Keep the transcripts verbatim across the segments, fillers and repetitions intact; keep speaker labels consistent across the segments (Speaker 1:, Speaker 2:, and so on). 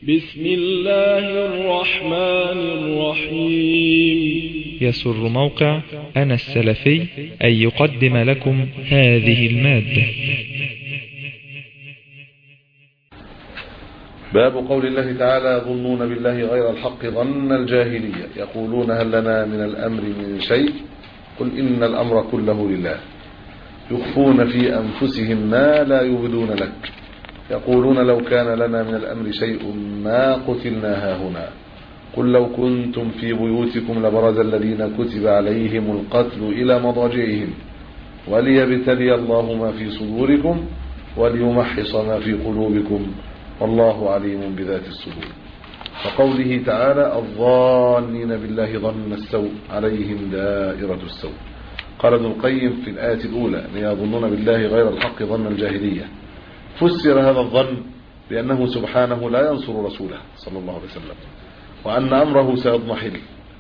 Speaker 1: بسم الله الرحمن الرحيم.
Speaker 2: يسر موقع أنا السلفي أن يقدم لكم هذه المادة.
Speaker 3: باب قول الله تعالى: يظنون بالله غير الحق ظن الجاهلية، يقولون هل لنا من الأمر من شيء؟ قل إن الأمر كله لله، يخفون في أنفسهم ما لا يبدون لك، يقولون لو كان لنا من الأمر شيء ما قتلنا هاهنا، قل لو كنتم في بيوتكم لبرز الذين كتب عليهم القتل إلى مضاجعهم وليبتلي الله ما في صدوركم وليمحص ما في قلوبكم والله عليم بذات الصدور. وقوله تعالى: الظانين بالله ظن السوء عليهم دائرة السوء. قال ابن القيم في الآية الأولى: يظنون بالله غير الحق ظن الجاهلية. فسر هذا الظن بأنه سبحانه لا ينصر رسوله صلى الله عليه وسلم، وأن أمره سيضمحل.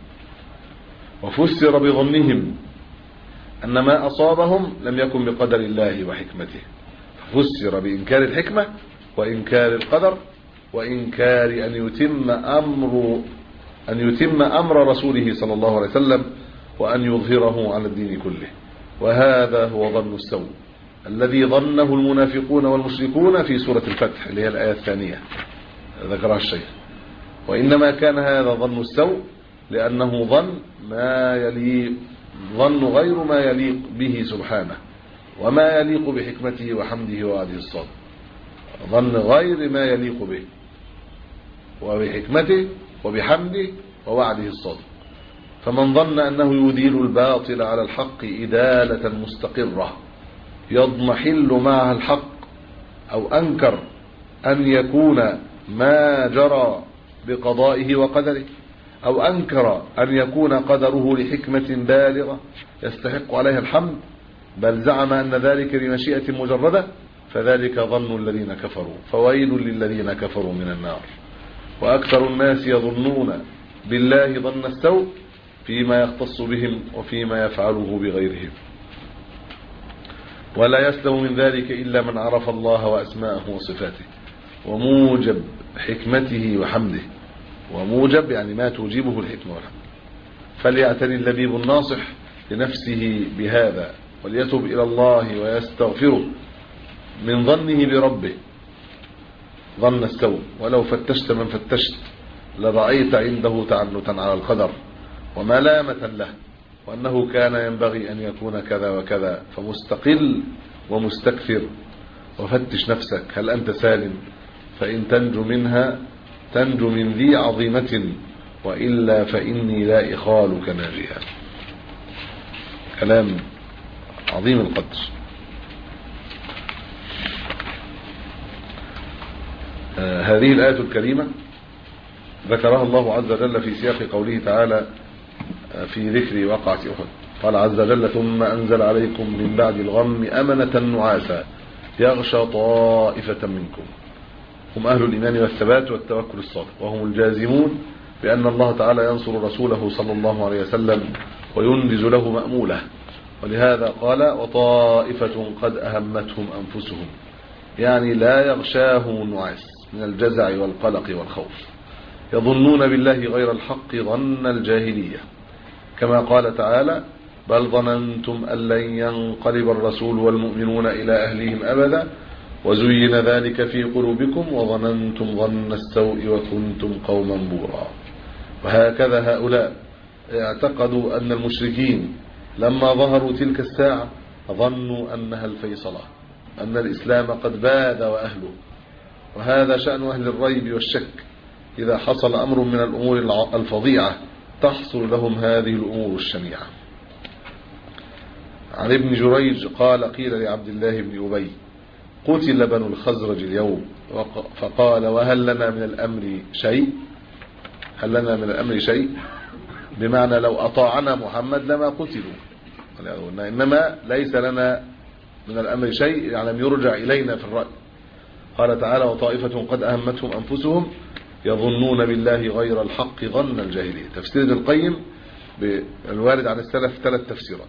Speaker 3: وفسر بظنهم أن ما أصابهم لم يكن بقدر الله وحكمته، ففسر بإنكار الحكمة وإنكار القدر وإنكار أن يتم أمر أن يتم أمر رسوله صلى الله عليه وسلم وأن يظهره على الدين كله. وهذا هو ظن السوء الذي ظنه المنافقون والمشركون في سورة الفتح اللي هي الآية الثانية ذكرها الشيخ. وإنما كان هذا ظن السوء لأنه ظن ما يليق ظن غير ما يليق به سبحانه وما يليق بحكمته وحمده ووعده الصادق، ظن غير ما يليق به وبحكمته وبحمده ووعده الصادق. فمن ظن أنه يديل الباطل على الحق إدالة مستقرة يضمحل معها الحق، أو أنكر أن يكون ما جرى بقضائه وقدره، أو أنكر أن يكون قدره لحكمة بالغة يستحق عليها الحمد، بل زعم أن ذلك بمشيئة مجردة، فذلك ظن الذين كفروا، فويل للذين كفروا من النار. وأكثر الناس يظنون بالله ظن السوء فيما يختص بهم وفيما يفعله بغيرهم، ولا يسلم من ذلك إلا من عرف الله وأسماءه وصفاته وموجب حكمته وحمده، وموجب يعني ما توجبه الحكمة والحمد. فليعتني اللبيب الناصح لنفسه بهذا وليتب إلى الله ويستغفره من ظنه بربه ظن السوء. ولو فتشت من فتشت لرأيت عنده تعنتا على القدر وملامة له، وأنه كان ينبغي أن يكون كذا وكذا، فمستقل ومستكثر. وفتش نفسك هل أنت سالم، فإن تنجو منها تنجو من ذي عظيمة، وإلا فإني لا إخالك ناجيها. كلام عظيم القدر. آه هذه الآية الكريمة ذكرها الله عز وجل في سياق قوله تعالى في ذكر وقعة أحد. قال عز وجل: ثم أنزل عليكم من بعد الغم أمنة نعاسا يغشى طائفة منكم، هم أهل الإيمان والثبات والتوكل الصادق، وهم الجازمون بأن الله تعالى ينصر رسوله صلى الله عليه وسلم وينجز له مأموله. ولهذا قال: وطائفة قد أهمتهم أنفسهم، يعني لا يغشاهم النعاس من الجزع والقلق والخوف. يظنون بالله غير الحق ظن الجاهلية، كما قال تعالى: بل ظننتم أن لن ينقلب الرسول والمؤمنون إلى أهلهم أبدا وزين ذلك في قلوبكم وظننتم ظن السوء وكنتم قوما بورا. وهكذا هؤلاء اعتقدوا أن المشركين لما ظهروا تلك الساعة ظنوا أنها الفيصلة، أن الإسلام قد باد وأهله. وهذا شأن أهل الريب والشك، إذا حصل أمر من الأمور الفظيعة تحصل لهم هذه الأمور الشنيعة. عن ابن جريج قال: قيل لعبد الله بن أبي: قتل بنو الخزرج اليوم، فقال: وهل لنا من الأمر شيء؟ هل لنا من الأمر شيء بمعنى لو أطاعنا محمد لما قتلوا، إنما ليس لنا من الأمر شيء يعني لم يرجع إلينا في الرأي. قال تعالى: وطائفة قد أهمتهم أنفسهم يظنون بالله غير الحق ظن الجاهلية. تفسير ابن القيم بالوارد عن السلف ثلاث تفسيرات.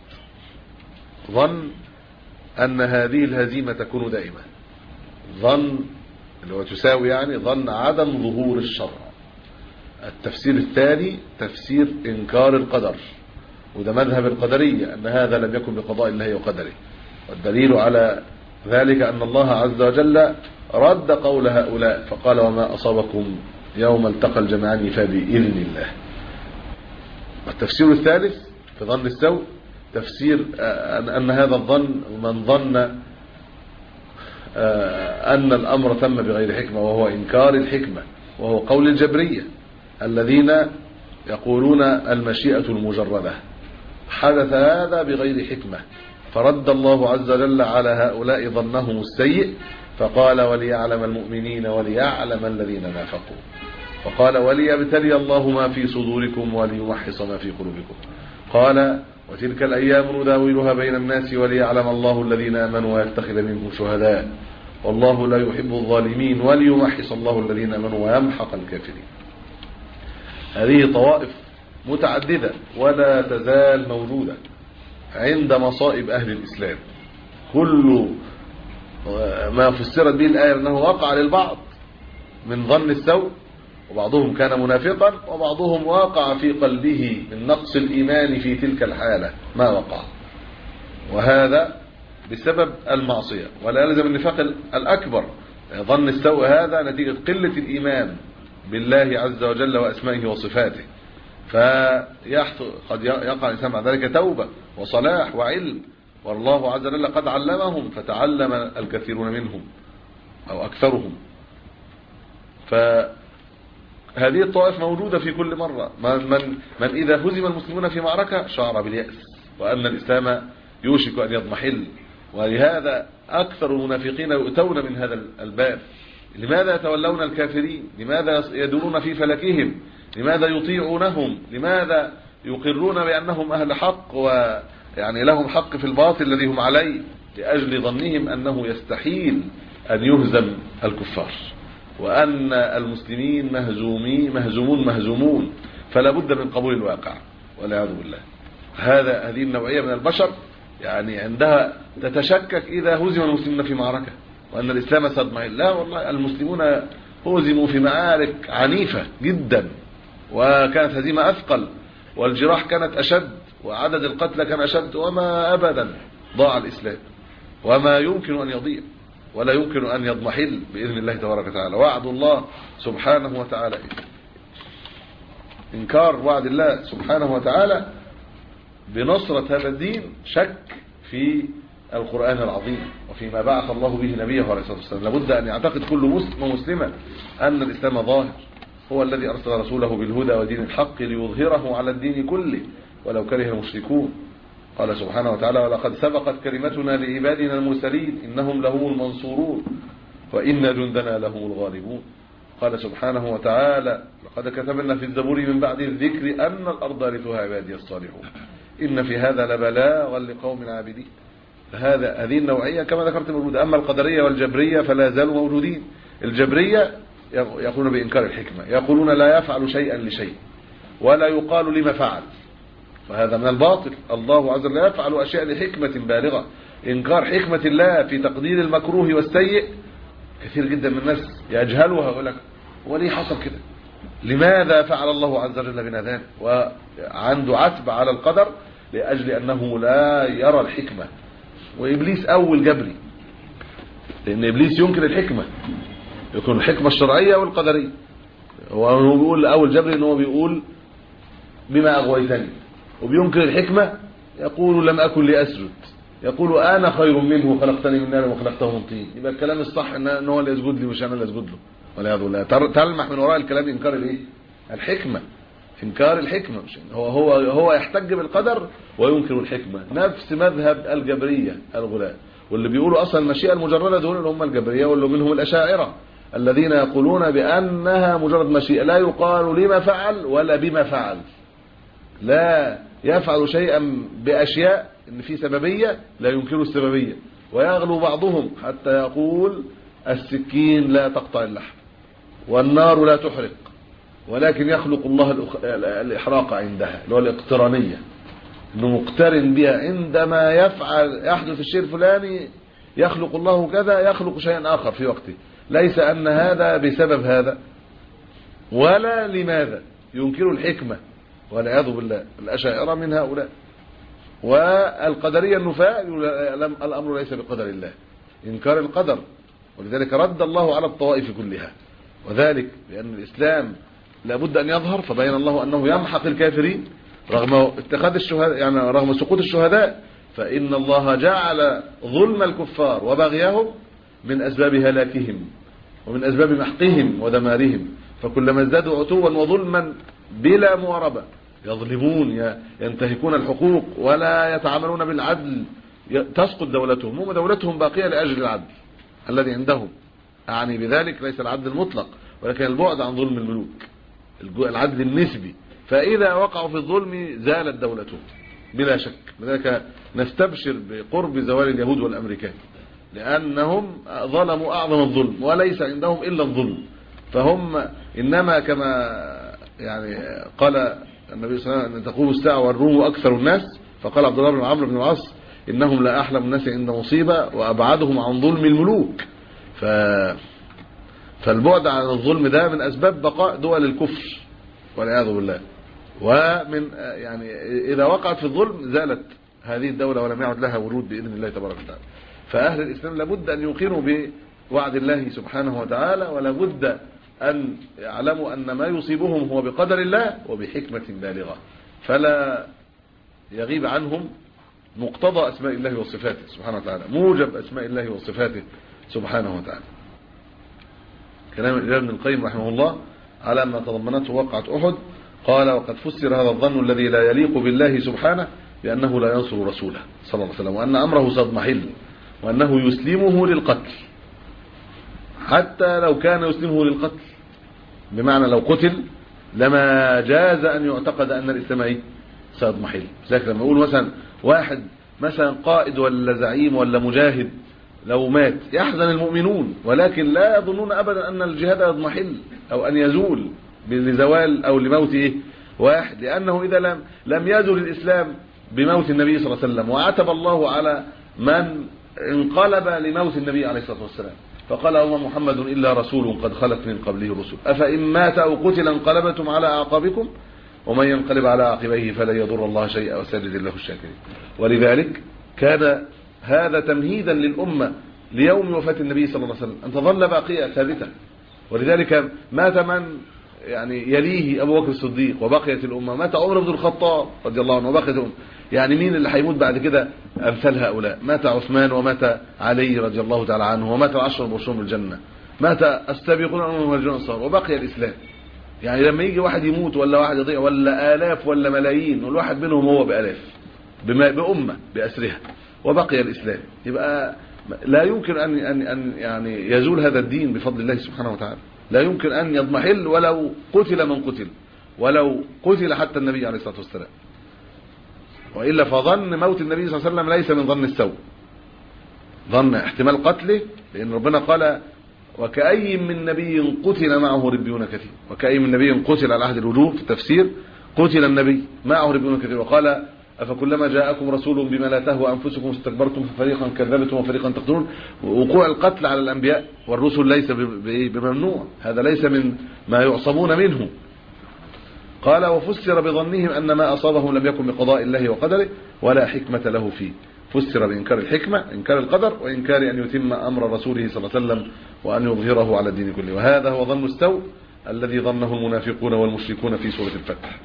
Speaker 3: ظن أن هذه الهزيمة تكون دائمة، ظن اللي هو تساوي يعني ظن عدم ظهور الشرع. التفسير الثاني تفسير إنكار القدر، وده مذهب القدرية أن هذا لم يكن بقضاء الله وقدره. والدليل على ذلك أن الله عز وجل رد قول هؤلاء فقال وما أصابكم يوم التقى الجمعان فبإذن الله. والتفسير الثالث في ظن السوء تفسير أن هذا الظن من ظن أن الأمر تم بغير حكمة، وهو إنكار الحكمة، وهو قول الجبرية الذين يقولون المشيئة المجردة. حدث هذا بغير حكمة، فرد الله عز وجل على هؤلاء ظنهم السيء فقال وليعلم المؤمنين وليعلم الذين نافقوا، فقال وليبتلي الله ما في صدوركم وليمحص ما في قلوبكم. قال وتلك الأيام نداولها بين الناس وليعلم الله الذين آمنوا ويتخذ منكم شهداء والله لا يحب الظالمين وليمحص الله الذين آمنوا ويمحق الكافرين. هذه طوائف متعددة ولا تزال موجودة عند مصائب أهل الإسلام. كل ما فسرت به الآية أنه وقع للبعض من ظن السوء، وبعضهم كان منافقا وبعضهم وقع في قلبه من نقص الإيمان في تلك الحالة ما وقع، وهذا بسبب المعصية. ولا يلزم النفاق الأكبر. ظن السوء هذا نتيجة قلة الإيمان بالله عز وجل وأسمائه وصفاته، فقد يقع الإنسان مع ذلك توبة وصلاح وعلم، والله عز وجل قد علمهم فتعلم الكثيرون منهم أو أكثرهم. فهذه الطوائف موجودة في كل مرة. من, من, من إذا هزم المسلمون في معركة شعر باليأس وأن الإسلام يوشك أن يضمحل، ولهذا أكثر المنافقين يؤتون من هذا الباب. لماذا يتولون الكافرين؟ لماذا يدورون في فلكهم؟ لماذا يطيعونهم؟ لماذا يقرون بأنهم أهل حق ويعني لهم حق في الباطل الذي هم عليه؟ لأجل ظنهم أنه يستحيل أن يهزم الكفار، وأن المسلمين مهزومين مهزومون مهزومون، فلا بد من قبول الواقع والعياذ بالله. هذا هذه النوعية من البشر يعني عندها تتشكك إذا هزم المسلمون في معركة وأن الإسلام سيضمحل. لا والله، المسلمون هزموا في معارك عنيفة جدا، وكانت هزيمة أثقل، والجراح كانت أشد، وعدد القتلى كان أشد، وما أبدا ضاع الإسلام، وما يمكن أن يضيع ولا يمكن أن يضمحل بإذن الله تبارك وتعالى. وعد الله سبحانه وتعالى، إنكار وعد الله سبحانه وتعالى بنصرة هذا الدين شك في القرآن العظيم وفيما بعث الله به نبيه عليه الصلاة والسلام. لابد أن يعتقد كل مسلم ومسلمة أن الإسلام ظاهر، هو الذي أرسل رسوله بالهدى ودين الحق ليظهره على الدين كله ولو كره المشركون. قال سبحانه وتعالى ولقد سبقت كلمتنا لعبادنا المرسلين إنهم لهم المنصورون وإن جندنا لهم الغالبون. قال سبحانه وتعالى لقد كتبنا في الزبور من بعد الذكر أن الأرض يرثها عبادي الصالحون إن في هذا لبلاغا لقوم عابدين. فهذا هذه النوعية كما ذكرت موجودة. أما القدرية والجبرية فلا زالوا موجودين. الجبرية يقولون بإنكار الحكمة، يقولون لا يفعل شيئا لشيء ولا يقال لما فعل، وهذا من الباطل. الله عز وجل لا يفعل أشياء لحكمة بالغة. إنكار حكمة الله في تقدير المكروه والسيء كثير جدا من الناس يجهلوها، يقول لك وليه حصل كده؟ لماذا فعل الله عز وجل بنا ذلك؟ وعنده عتب على القدر لأجل أنه لا يرى الحكمة. وإبليس أول جبري، لأن إبليس ينكر الحكمة، يكون الحكمة الشرعية والقدرية. هو بيقول أول جبري أنه بيقول بما أغويتني، وبينكر الحكمة يقول لم أكن لأسجد، يقول أنا خير منه خلقتني من نار وخلقته من طين. يبقى الكلام الصح أن هو اللي يسجد لي مش أنا اللي أسجد له، والعياذ بالله. تلمح من وراء الكلام إنكار الإيه؟ الحكمة، إنكار الحكمة. مش هو هو هو يحتج بالقدر وينكر الحكمة. نفس مذهب الجبرية الغلاة، واللي بيقولوا أصلا المشيئة المجردة دول اللي هم الجبرية، واللي منهم الأشاعرة الذين يقولون بأنها مجرد مشيئة، لا يقال لما فعل ولا بما فعل، لا يفعل شيئا بأشياء إن في سببية لا ينكر السببية. ويغلو بعضهم حتى يقول السكين لا تقطع اللحم والنار لا تحرق، ولكن يخلق الله الإحراق عندها، اللي هو الاقترانية، إنه مقترن بها. عندما يفعل يحدث الشيء الفلاني يخلق الله كذا، يخلق شيئا آخر في وقته. ليس أن هذا بسبب هذا ولا لماذا، ينكر الحكمة والعياذ بالله. الأشاعرة من هؤلاء، والقدرية النفاة الأمر ليس بقدر الله، إنكار القدر. ولذلك رد الله على الطوائف كلها، وذلك لأن الإسلام لابد أن يظهر، فبين الله أنه يمحق الكافرين رغم اتخاذ الشهداء، يعني رغم سقوط الشهداء، فإن الله جعل ظلم الكفار وبغيهم من أسباب هلاكهم ومن أسباب محقهم ودمارهم. فكلما ازدادوا عتوا وظلما بلا مواربة يظلمون، ينتهكون الحقوق ولا يتعاملون بالعدل، تسقط دولتهم. هم دولتهم باقية لأجل العدل الذي عندهم، أعني بذلك ليس العدل المطلق ولكن البعد عن ظلم الملوك، العدل النسبي. فإذا وقعوا في الظلم زالت دولتهم بلا شك. لذلك نستبشر بقرب زوال اليهود والأمريكان، لأنهم ظلموا أعظم الظلم وليس عندهم إلا الظلم. فهم إنما كما يعني قال النبي صلى الله عليه وسلم أن تقوم الساعة والروم أكثر الناس، فقال عبد الله بن عمرو بن العاص إنهم لا أحلم الناس عند مصيبة وأبعدهم عن ظلم الملوك. ف... فالبعد عن الظلم ده من أسباب بقاء دول الكفر والعياذ بالله. ومن يعني إذا وقعت في الظلم زالت هذه الدولة ولم يعد لها ورود بإذن الله تبارك وتعالى. فأهل الإسلام لابد أن يوقنوا بوعد الله سبحانه وتعالى، ولابد أن يعلموا أن ما يصيبهم هو بقدر الله وبحكمة بالغة، فلا يغيب عنهم مقتضى أسماء الله وصفاته سبحانه وتعالى، موجب أسماء الله وصفاته سبحانه وتعالى. كلام الإمام ابن القيم رحمه الله على ما تضمنته وقعة أحد، قال: وقد فسر هذا الظن الذي لا يليق بالله سبحانه بأنه لا ينصر رسوله صلى الله عليه وسلم، وأن أمره سيضمحل، وأنه يسلمه للقتل حتى لو كان يسلمه للقتل، بمعنى لو قتل لما جاز أن يعتقد أن الإسلام سيضمحل. لذلك لما يقول مثلا واحد مثلا قائد ولا زعيم ولا مجاهد لو مات يحزن المؤمنون، ولكن لا يظنون أبدا أن الجهاد يضمحل أو أن يزول لزوال أو لموت إيه واحد، لأنه إذا لم لم يزل الإسلام بموت النبي صلى الله عليه وسلم. وعتب الله على من انقلب لموت النبي عليه الصلاة والسلام، فقال: وما محمد إلا رسول قد خلت من قبله رسل أفإن مات أو قتل انقلبتم على أعقابكم ومن ينقلب على عقبيه فلن يضر الله شيئا وسيجزي الله الشاكرين. ولذلك كان هذا تمهيدا للأمة ليوم وفاة النبي صلى الله عليه وسلم أن تظل باقية ثابتة. ولذلك مات من يعني يليه أبو بكر الصديق وبقيت الأمة، مات عمر بن الخطاب رضي الله عنه وبقيت الأمة. يعني مين اللي هيموت بعد كده أمثال هؤلاء؟ مات عثمان ومات علي رضي الله تعالى عنه، ومات العشر المبشرون بالجنة، مات السابقون المهاجرون والأنصار، وبقي الإسلام. يعني لما يجي واحد يموت ولا واحد يضيع ولا آلاف ولا ملايين، والواحد منهم هو بآلاف بأمة بأسرها، وبقي الإسلام، يبقى لا يمكن أن أن أن يعني يزول هذا الدين بفضل الله سبحانه وتعالى. لا يمكن أن يضمحل ولو قتل من قتل، ولو قتل حتى النبي عليه الصلاة والسلام. وإلا فظن موت النبي صلى الله عليه وسلم ليس من ظن السوء، ظن احتمال قتله، لأن ربنا قال: وكأي من نبي قتل معه ربيون كثير. وكأي من نبي قتل على عهد الوجوب في التفسير، قتل النبي معه ربيون كثير. وقال: أفكلما جاءكم رسول بما لا تهوى أنفسكم استكبرتم ففريقا كذبتم وفريقا تقتلون. وقوع القتل على الأنبياء والرسل ليس بممنوع، هذا ليس من ما يعصمون منه. قال: وفسر بظنهم أن ما أصابهم لم يكن بقضاء الله وقدره ولا حكمة له فيه. فسر بإنكار الحكمة، إنكار القدر، وإنكار أن يتم أمر رسوله صلى الله عليه وسلم وأن يظهره على الدين كله. وهذا هو ظن السوء الذي ظنه المنافقون والمشركون في سورة الفتح،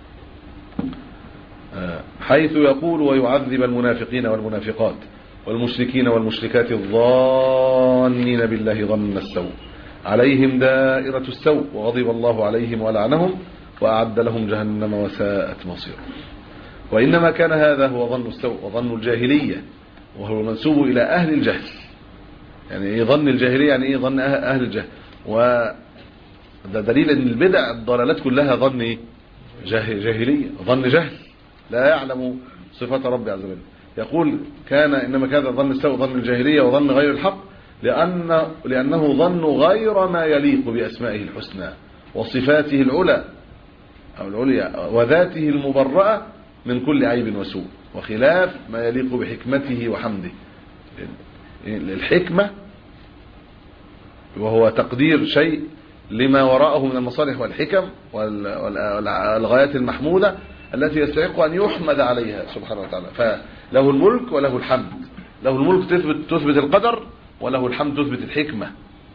Speaker 3: حيث يقول: ويعذب المنافقين والمنافقات والمشركين والمشركات الظانين بالله ظن السوء عليهم دائرة السوء وغضب الله عليهم ولعنهم وأعد لهم جهنم وساءت مصيرا. وإنما كان هذا هو ظن السوء وظن الجاهلية، وهو منسوب إلى أهل الجهل. يعني إيه ظن الجاهلية؟ يعني إيه ظن أهل الجهل؟ وده دليل أن البدع الضلالات كلها ظن إيه؟ جاهلية، ظن جهل، لا يعلم صفة ربي عز وجل. يقول: كان إنما كان ظن السوء ظن الجاهلية وظن غير الحق، لأن لأنه ظن غير ما يليق بأسمائه الحسنى وصفاته العلى أو العليا وذاته المبرأة من كل عيب وسوء، وخلاف ما يليق بحكمته وحمده. الحكمة وهو تقدير شيء لما وراءه من المصالح والحكم والغايات المحمودة التي يستحق أن يحمد عليها سبحانه وتعالى. فله الملك وله الحمد، له الملك تثبت, تثبت القدر، وله الحمد تثبت الحكمة.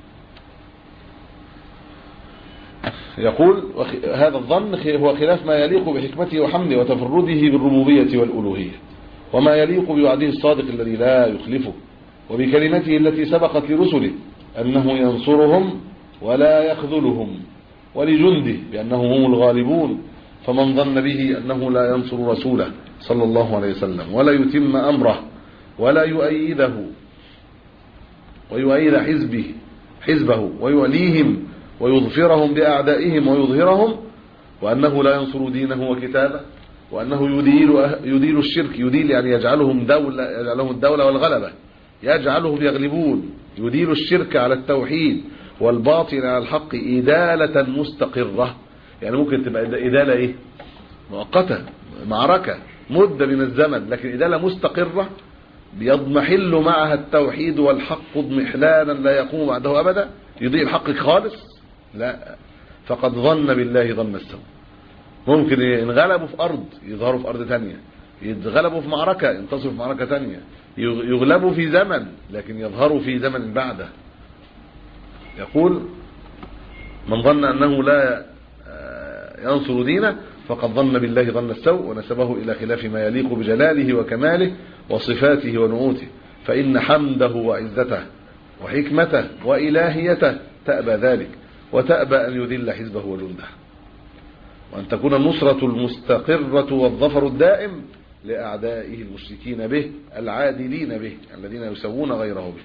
Speaker 3: يقول هذا الظن هو خلاف ما يليق بحكمته وحمده وتفرده بالربوبية والألوهية، وما يليق بوعده الصادق الذي لا يخلفه، وبكلمته التي سبقت لرسله أنه ينصرهم ولا يخذلهم، ولجنده بأنهم هم الغالبون. فمن ظن به أنه لا ينصر رسوله صلى الله عليه وسلم ولا يتم أمره ولا يؤيده ويؤيد حزبه حزبه ويوليهم ويظفرهم بأعدائهم ويظهرهم، وأنه لا ينصر دينه وكتابه، وأنه يديل, يديل الشرك، يديل يعني يجعلهم دولة، يجعلهم الدولة والغلبة، يجعلهم يغلبون، يديل الشرك على التوحيد والباطل على الحق إدالة مستقرة. يعني ممكن تبقى إدالة إيه؟ مؤقتة، معركة مدة من الزمن، لكن إدالة مستقرة بيضمحل معها التوحيد والحق اضمحلالا لا يقوم بعده أبدا. يضيء الحق خالص؟ لا، فقد ظن بالله ظن السوء. ممكن ينغلبوا في أرض يظهروا في أرض تانية، يتغلبوا في معركة ينتصروا في معركة تانية، يغلبوا في زمن لكن يظهروا في زمن بعده. يقول من ظن أنه لا ينصر دينه فقد ظن بالله ظن السوء، ونسبه إلى خلاف ما يليق بجلاله وكماله وصفاته ونعوته، فإن حمده وعزته وحكمته وإلهيته تأبى ذلك، وتأبى أن يذل حزبه وجنده، وأن تكون النصرة المستقرة والظفر الدائم لأعدائه المشركين به العادلين به الذين يسوون غيره به.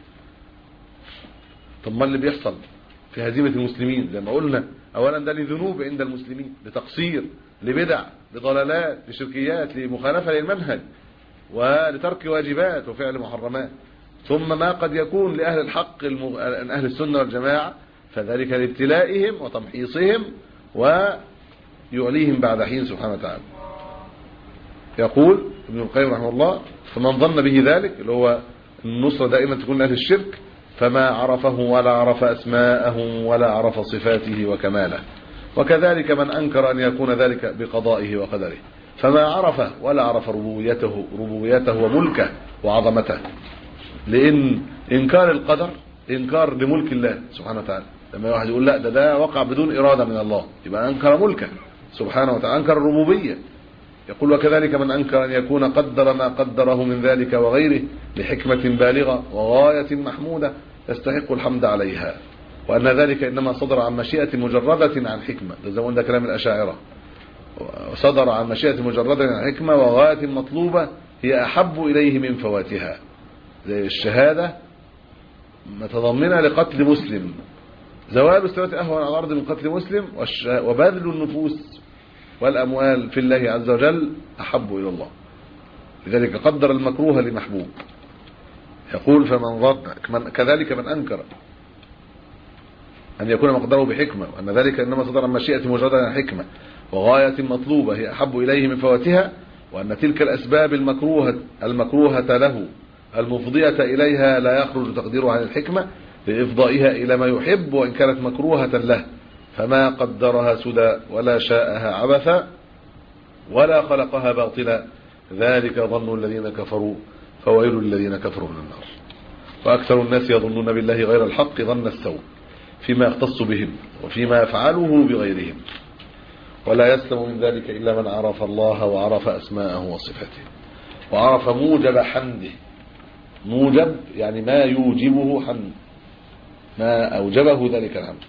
Speaker 3: طب ما اللي بيحصل في هزيمة المسلمين زي ما قلنا؟ أولا ده لذنوب عند المسلمين، لتقصير، لبدع، لضلالات، لشركيات، لمخالفة للمنهج، ولترك واجبات وفعل محرمات. ثم ما قد يكون لأهل الحق المغ... أهل السنة والجماعة، فذلك لابتلائهم وتمحيصهم ويعليهم بعد حين سبحانه وتعالى. يقول ابن القيم رحمه الله فمن ظن به ذلك اللي هو النصرة دائما تكون لأهل الشرك فما عرفه ولا عرف أسماءه ولا عرف صفاته وكماله، وكذلك من أنكر أن يكون ذلك بقضائه وقدره فما عرف ولا عرف ربوبيته ربوبيته وملكه وعظمته. لأن إنكار القدر إنكار لملك الله سبحانه وتعالى. لما واحد يقول لا ده ده وقع بدون إرادة من الله يبقى أنكر ملكه سبحانه وتعالى، أنكر الربوبية. يقول وكذلك من أنكر أن يكون قدر ما قدره من ذلك وغيره لحكمة بالغة وغاية محمودة يستحق الحمد عليها، وأن ذلك إنما صدر عن مشيئة مجردة عن حكمة. ده زمان ده كلام الأشاعرة، صدر عن مشيئة مجردة عن حكمة وغاية مطلوبة هي أحب إليه من فواتها، زي الشهادة متضمنة لقتل مسلم، زوال السوات أهون على الأرض من قتل مسلم، وبذل النفوس والأموال في الله عز وجل أحب إلى الله. لذلك قدر المكروه لمحبوب. يقول فمن ظن كذلك من أنكر أن يكون مقدره بحكمة، وأن ذلك إنما صدر عن مشيئة مجردة عن حكمة وغاية مطلوبة هي أحب إليه من فواتها، وأن تلك الأسباب المكروهة المكروهة له المفضية إليها لا يخرج تقديره عن الحكمة لإفضائها إلى ما يحب وإن كانت مكروهة له، فما قدرها سدى ولا شاءها عبثا ولا خلقها باطلا، ذلك ظن الذين كفروا فويل للذين كفروا من النار. وأكثر الناس يظنون بالله غير الحق ظن السوء فيما يختص بهم وفيما يفعله بغيرهم، ولا يسلم من ذلك إلا من عرف الله وعرف أسماءه وصفاته وعرف موجب حمده. موجب يعني ما يوجبه حمد، ما أوجبه ذلك الحمد.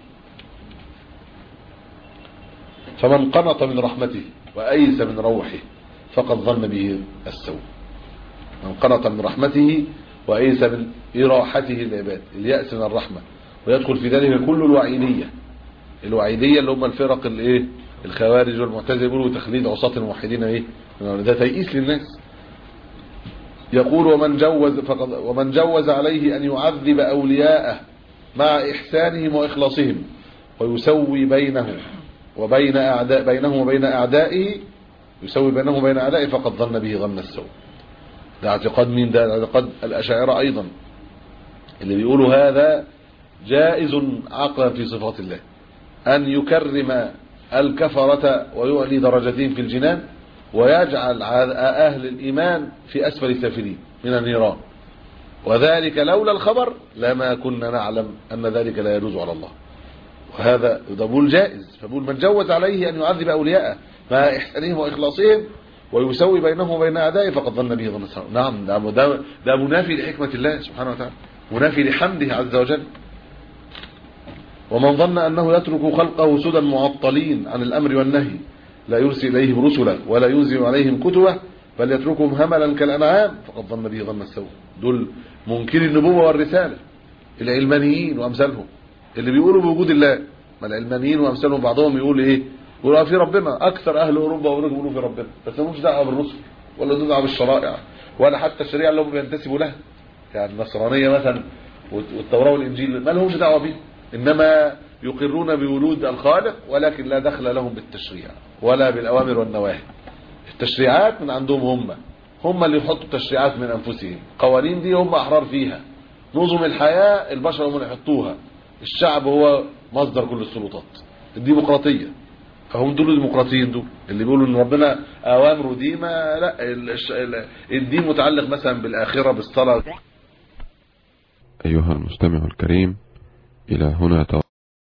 Speaker 3: فمن قنط من رحمته وأيس من روحه فقد ظن به السوء. من قنط من رحمته وأيس من إراحته العباد، اليأس من الرحمة، ويدخل في ذلك كل الوعيدية. الوعيدية اللي هم الفرق الايه الخوارج والمعتزلة يقولوا تخليد عصاة الموحدين ايه ده تيئيس للناس. يقول ومن جوز فقد ومن جوز عليه أن يعذب أولياءه مع إحسانهم وإخلاصهم ويسوي بينه وبين أعداء بينه وبين أعدائه يسوي بينه وبين أعدائه فقد ظن به ظن السوء. ده اعتقاد مين؟ ده اعتقاد الأشاعرة أيضا، اللي بيقولوا هذا جائز عقلا في صفات الله أن يكرم الكفرة ويعلي درجتهم في الجنان ويجعل أهل الإيمان في أسفل السافلين من النيران، وذلك لولا الخبر لما كنا نعلم أن ذلك لا يجوز على الله. وهذا يقول جائز، فبقول من جوز عليه أن يعذب أولياءه مع إحسانهم وإخلاصهم ويسوي بينهم وبين أعدائه فقد ظن به ظن السوء. نعم، ده, ده منافي لحكمة الله سبحانه وتعالى، منافي لحمده عز وجل. ومن ظن أنه يترك خلقه سدى معطلين عن الأمر والنهي لا يرسل إليهم رسلا ولا ينزل عليهم كتبه بل يتركهم هملا كالأنعام فقد ظن به ظن السوء. دول منكر النبوة والرسالة، العلمانيين وأمثالهم اللي بيقولوا بوجود الله. ما العلمانيين وأمثالهم بعضهم يقول إيه؟ يقولوا في ربنا. أكثر أهل أوروبا يقولوا في ربنا، بس مش دعوة بالرسل ولا دعوة بالشرائع ولا حتى الشريعة اللي هم بينتسبوا لها، يعني النصرانية مثلا والتوراة والإنجيل ما لهمش دعوة به، إنما يقرون بوجود الخالق ولكن لا دخل لهم بالتشريع ولا بالأوامر والنواهي. التشريعات من عندهم هم هم اللي يحطوا تشريعات من أنفسهم، قوانين دي هم أحرار فيها، نظم الحياة البشر هم اللي يحطوها، الشعب هو مصدر كل السلطات. الديمقراطية، فهم دول الديمقراطيين دول اللي بيقولوا ان ربنا اوامره دي ما لا الدين متعلق مثلا بالاخره بالصلاه.
Speaker 4: ايها المستمع الكريم، الى هنا